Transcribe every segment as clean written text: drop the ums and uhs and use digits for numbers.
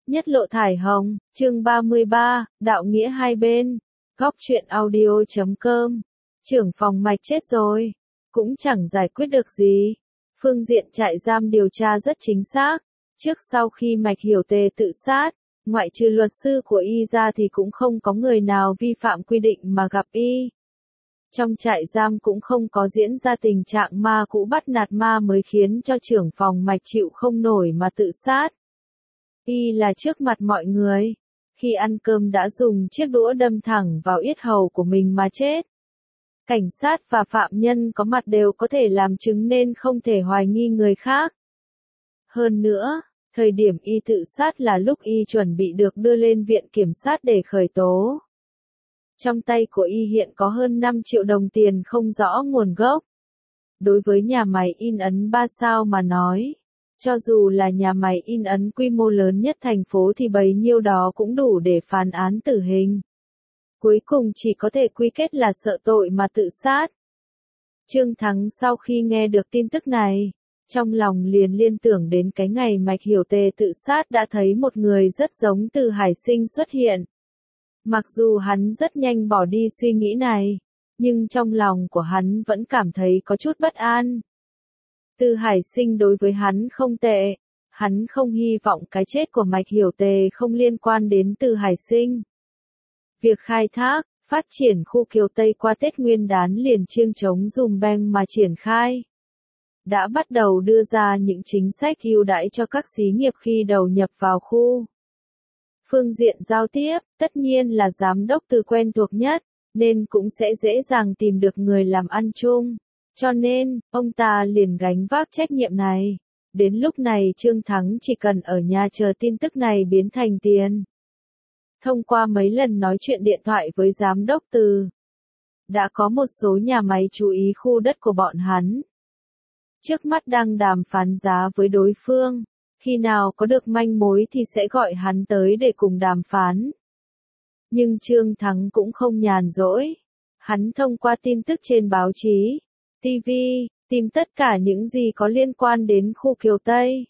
Nhất lộ thải hồng, chương 33, đạo nghĩa hai bên. Góc truyện audio.com. Trưởng phòng Mạch chết rồi, cũng chẳng giải quyết được gì. Phương diện trại giam điều tra rất chính xác. Trước sau khi Mạch Hiểu Tề tự sát, ngoại trừ luật sư của y ra thì cũng không có người nào vi phạm quy định mà gặp y. Trong trại giam cũng không có diễn ra tình trạng ma cũ bắt nạt ma mới khiến cho trưởng phòng Mạch chịu không nổi mà tự sát. Y là trước mặt mọi người, khi ăn cơm đã dùng chiếc đũa đâm thẳng vào yết hầu của mình mà chết. Cảnh sát và phạm nhân có mặt đều có thể làm chứng nên không thể hoài nghi người khác. Hơn nữa, thời điểm y tự sát là lúc y chuẩn bị được đưa lên viện kiểm sát để khởi tố. Trong tay của y hiện có hơn 5 triệu đồng tiền không rõ nguồn gốc. Đối với nhà máy in ấn 3 sao mà nói, cho dù là nhà máy in ấn quy mô lớn nhất thành phố thì bấy nhiêu đó cũng đủ để phán án tử hình. Cuối cùng chỉ có thể quy kết là sợ tội mà tự sát. Trương Thắng sau khi nghe được tin tức này, trong lòng liền liên tưởng đến cái ngày Mạch Hiểu Tề tự sát đã thấy một người rất giống Từ Hải Sinh xuất hiện. Mặc dù hắn rất nhanh bỏ đi suy nghĩ này, nhưng trong lòng của hắn vẫn cảm thấy có chút bất an. Từ Hải Sinh đối với hắn không tệ, hắn không hy vọng cái chết của Mạch Hiểu Tề không liên quan đến Từ Hải Sinh. Việc khai thác, phát triển khu Kiều Tây qua Tết Nguyên Đán liền chiêng trống dùm beng mà triển khai. Đã bắt đầu đưa ra những chính sách ưu đãi cho các xí nghiệp khi đầu nhập vào khu. Phương diện giao tiếp, tất nhiên là giám đốc Từ quen thuộc nhất, nên cũng sẽ dễ dàng tìm được người làm ăn chung. Cho nên, ông ta liền gánh vác trách nhiệm này. Đến lúc này Trương Thắng chỉ cần ở nhà chờ tin tức này biến thành tiền. Thông qua mấy lần nói chuyện điện thoại với giám đốc Từ, đã có một số nhà máy chú ý khu đất của bọn hắn. Trước mắt đang đàm phán giá với đối phương, khi nào có được manh mối thì sẽ gọi hắn tới để cùng đàm phán. Nhưng Trương Thắng cũng không nhàn rỗi. Hắn thông qua tin tức trên báo chí, TV, tìm tất cả những gì có liên quan đến khu Kiều Tây.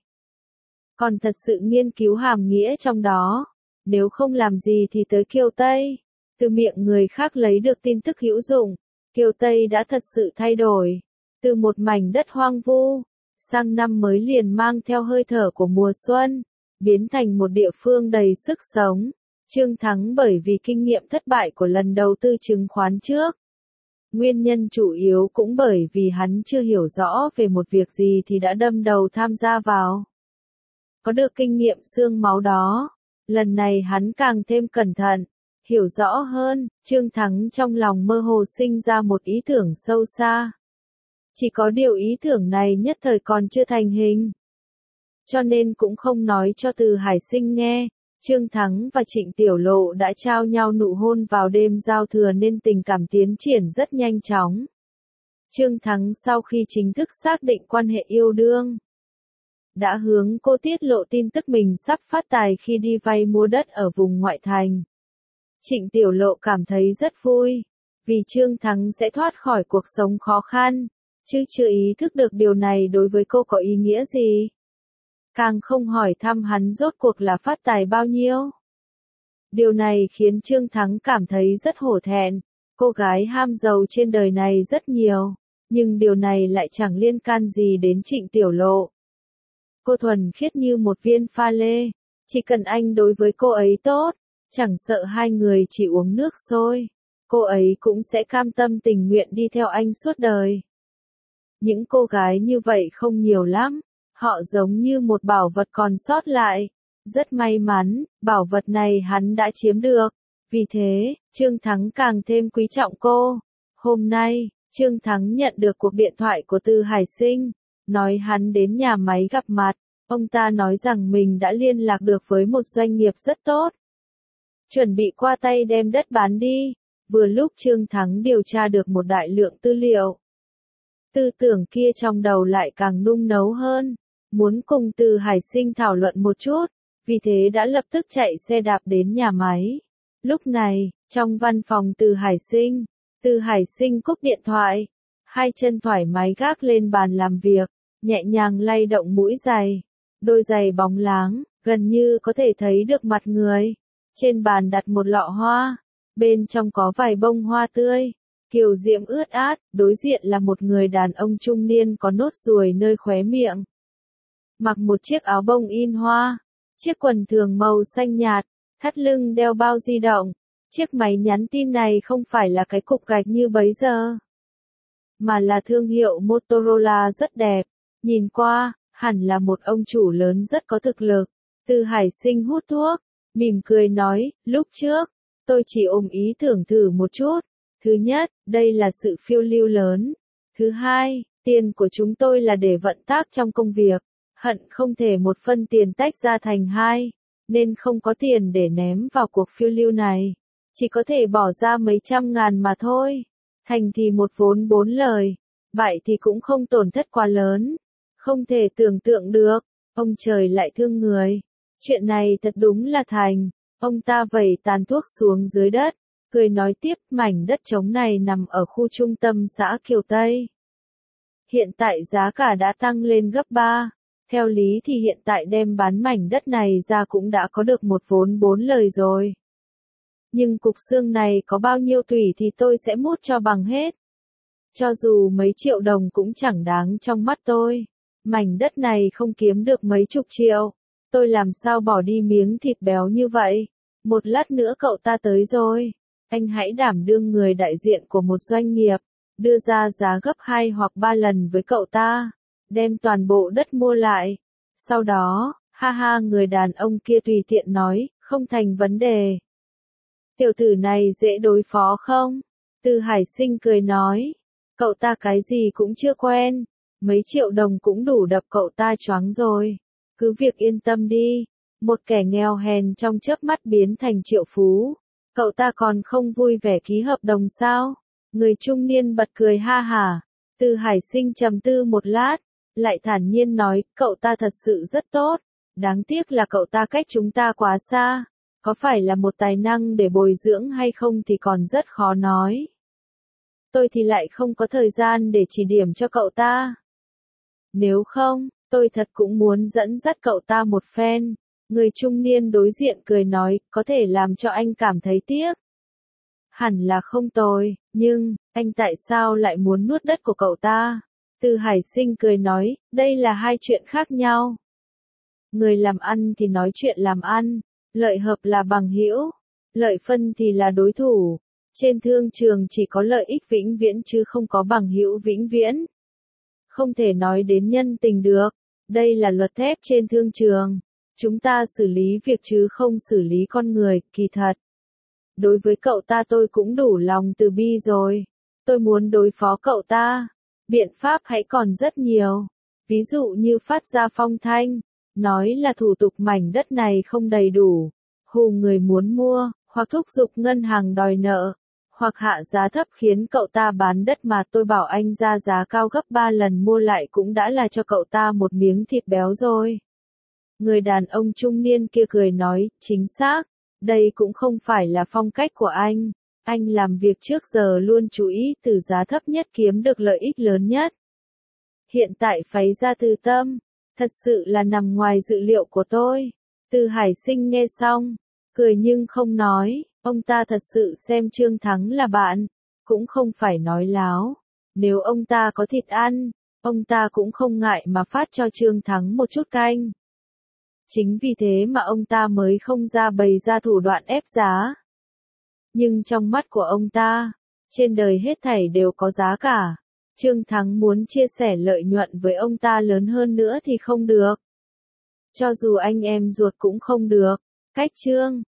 Còn thật sự nghiên cứu hàm nghĩa trong đó, nếu không làm gì thì tới Kiều Tây, từ miệng người khác lấy được tin tức hữu dụng. Kiều Tây đã thật sự thay đổi, từ một mảnh đất hoang vu, sang năm mới liền mang theo hơi thở của mùa xuân, biến thành một địa phương đầy sức sống. Trương Thắng bởi vì kinh nghiệm thất bại của lần đầu tư chứng khoán trước. Nguyên nhân chủ yếu cũng bởi vì hắn chưa hiểu rõ về một việc gì thì đã đâm đầu tham gia vào. Có được kinh nghiệm xương máu đó, lần này hắn càng thêm cẩn thận, hiểu rõ hơn. Trương Thắng trong lòng mơ hồ sinh ra một ý tưởng sâu xa. Chỉ có điều ý tưởng này nhất thời còn chưa thành hình. Cho nên cũng không nói cho Từ Hải Sinh nghe. Trương Thắng và Trịnh Tiểu Lộ đã trao nhau nụ hôn vào đêm giao thừa nên tình cảm tiến triển rất nhanh chóng. Trương Thắng sau khi chính thức xác định quan hệ yêu đương, đã hướng cô tiết lộ tin tức mình sắp phát tài khi đi vay mua đất ở vùng ngoại thành. Trịnh Tiểu Lộ cảm thấy rất vui, vì Trương Thắng sẽ thoát khỏi cuộc sống khó khăn, chứ chưa ý thức được điều này đối với cô có ý nghĩa gì. Càng không hỏi thăm hắn rốt cuộc là phát tài bao nhiêu. Điều này khiến Trương Thắng cảm thấy rất hổ thẹn. Cô gái ham giàu trên đời này rất nhiều, nhưng điều này lại chẳng liên can gì đến Trịnh Tiểu Lộ. Cô thuần khiết như một viên pha lê, chỉ cần anh đối với cô ấy tốt, chẳng sợ hai người chỉ uống nước sôi, cô ấy cũng sẽ cam tâm tình nguyện đi theo anh suốt đời. Những cô gái như vậy không nhiều lắm. Họ giống như một bảo vật còn sót lại. Rất may mắn, bảo vật này hắn đã chiếm được. Vì thế, Trương Thắng càng thêm quý trọng cô. Hôm nay, Trương Thắng nhận được cuộc điện thoại của Từ Hải Sinh, nói hắn đến nhà máy gặp mặt. Ông ta nói rằng mình đã liên lạc được với một doanh nghiệp rất tốt, chuẩn bị qua tay đem đất bán đi. Vừa lúc Trương Thắng điều tra được một đại lượng tư liệu. Tư tưởng kia trong đầu lại càng nung nấu hơn. Muốn cùng Từ Hải Sinh thảo luận một chút, vì thế đã lập tức chạy xe đạp đến nhà máy. Lúc này, trong văn phòng Từ Hải Sinh cúp điện thoại, hai chân thoải mái gác lên bàn làm việc, nhẹ nhàng lay động mũi giày, đôi giày bóng láng, gần như có thể thấy được mặt người. Trên bàn đặt một lọ hoa, bên trong có vài bông hoa tươi, kiều diễm ướt át, đối diện là một người đàn ông trung niên có nốt ruồi nơi khóe miệng. Mặc một chiếc áo bông in hoa, chiếc quần thường màu xanh nhạt, thắt lưng đeo bao di động. Chiếc máy nhắn tin này không phải là cái cục gạch như bấy giờ, mà là thương hiệu Motorola rất đẹp. Nhìn qua, hẳn là một ông chủ lớn rất có thực lực. Từ Hải Sinh hút thuốc, mỉm cười nói, lúc trước, tôi chỉ ôm ý tưởng thử một chút. Thứ nhất, đây là sự phiêu lưu lớn. Thứ hai, tiền của chúng tôi là để vận tác trong công việc. Hận không thể một phân tiền tách ra thành hai, nên không có tiền để ném vào cuộc phiêu lưu này. Chỉ có thể bỏ ra mấy trăm ngàn mà thôi. Thành thì một vốn bốn lời, bại thì cũng không tổn thất quá lớn. Không thể tưởng tượng được, ông trời lại thương người. Chuyện này thật đúng là thành. Ông ta vẩy tàn thuốc xuống dưới đất, cười nói tiếp, mảnh đất trống này nằm ở khu trung tâm xã Kiều Tây. Hiện tại giá cả đã tăng lên gấp 3. Theo lý thì hiện tại đem bán mảnh đất này ra cũng đã có được một vốn bốn lời rồi. Nhưng cục xương này có bao nhiêu tủy thì tôi sẽ mút cho bằng hết. Cho dù mấy triệu đồng cũng chẳng đáng trong mắt tôi. Mảnh đất này không kiếm được mấy chục triệu. Tôi làm sao bỏ đi miếng thịt béo như vậy. Một lát nữa cậu ta tới rồi. Anh hãy đảm đương người đại diện của một doanh nghiệp. Đưa ra giá gấp 2 hoặc 3 lần với cậu ta. Đem toàn bộ đất mua lại. Sau đó, ha ha, người đàn ông kia tùy tiện nói, không thành vấn đề. Tiểu tử này dễ đối phó không? Từ Hải Sinh cười nói. Cậu ta cái gì cũng chưa quen. Mấy triệu đồng cũng đủ đập cậu ta choáng rồi. Cứ việc yên tâm đi. Một kẻ nghèo hèn trong chớp mắt biến thành triệu phú. Cậu ta còn không vui vẻ ký hợp đồng sao? Người trung niên bật cười ha hả. Từ Hải Sinh trầm tư một lát, lại thản nhiên nói, cậu ta thật sự rất tốt. Đáng tiếc là cậu ta cách chúng ta quá xa. Có phải là một tài năng để bồi dưỡng hay không thì còn rất khó nói. Tôi thì lại không có thời gian để chỉ điểm cho cậu ta. Nếu không, tôi thật cũng muốn dẫn dắt cậu ta một phen. Người trung niên đối diện cười nói, có thể làm cho anh cảm thấy tiếc. Hẳn là không tồi, nhưng, anh tại sao lại muốn nuốt đất của cậu ta? Từ Hải Sinh cười nói, đây là hai chuyện khác nhau. Người làm ăn thì nói chuyện làm ăn, lợi hợp là bằng hữu, lợi phân thì là đối thủ. Trên thương trường chỉ có lợi ích vĩnh viễn chứ không có bằng hữu vĩnh viễn. Không thể nói đến nhân tình được, đây là luật thép trên thương trường. Chúng ta xử lý việc chứ không xử lý con người, kỳ thật. Đối với cậu ta tôi cũng đủ lòng từ bi rồi. Tôi muốn đối phó cậu ta. Biện pháp hãy còn rất nhiều. Ví dụ như phát ra phong thanh, nói là thủ tục mảnh đất này không đầy đủ, hù người muốn mua, hoặc thúc giục ngân hàng đòi nợ, hoặc hạ giá thấp khiến cậu ta bán đất mà tôi bảo anh ra giá cao gấp 3 lần mua lại cũng đã là cho cậu ta một miếng thịt béo rồi. Người đàn ông trung niên kia cười nói, chính xác, đây cũng không phải là phong cách của anh. Anh làm việc trước giờ luôn chú ý từ giá thấp nhất kiếm được lợi ích lớn nhất. Hiện tại phái ra từ tâm, thật sự là nằm ngoài dự liệu của tôi. Từ Hải Sinh nghe xong, cười nhưng không nói, ông ta thật sự xem Trương Thắng là bạn, cũng không phải nói láo. Nếu ông ta có thịt ăn, ông ta cũng không ngại mà phát cho Trương Thắng một chút canh. Chính vì thế mà ông ta mới không ra bày ra thủ đoạn ép giá. Nhưng trong mắt của ông ta, trên đời hết thảy đều có giá cả. Trương Thắng muốn chia sẻ lợi nhuận với ông ta lớn hơn nữa thì không được. Cho dù anh em ruột cũng không được. Cách Trương